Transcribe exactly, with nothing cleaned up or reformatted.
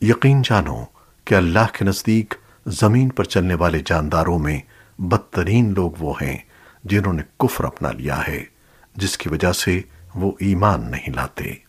यकीन जानो कि अल्लाह के नजदीक जमीन पर चलने वाले जानदारों में बदतरीन लोग वो हैं जिन्होंने कुफ्र अपना लिया है, जिसकी वजह से वो ईमान नहीं लाते।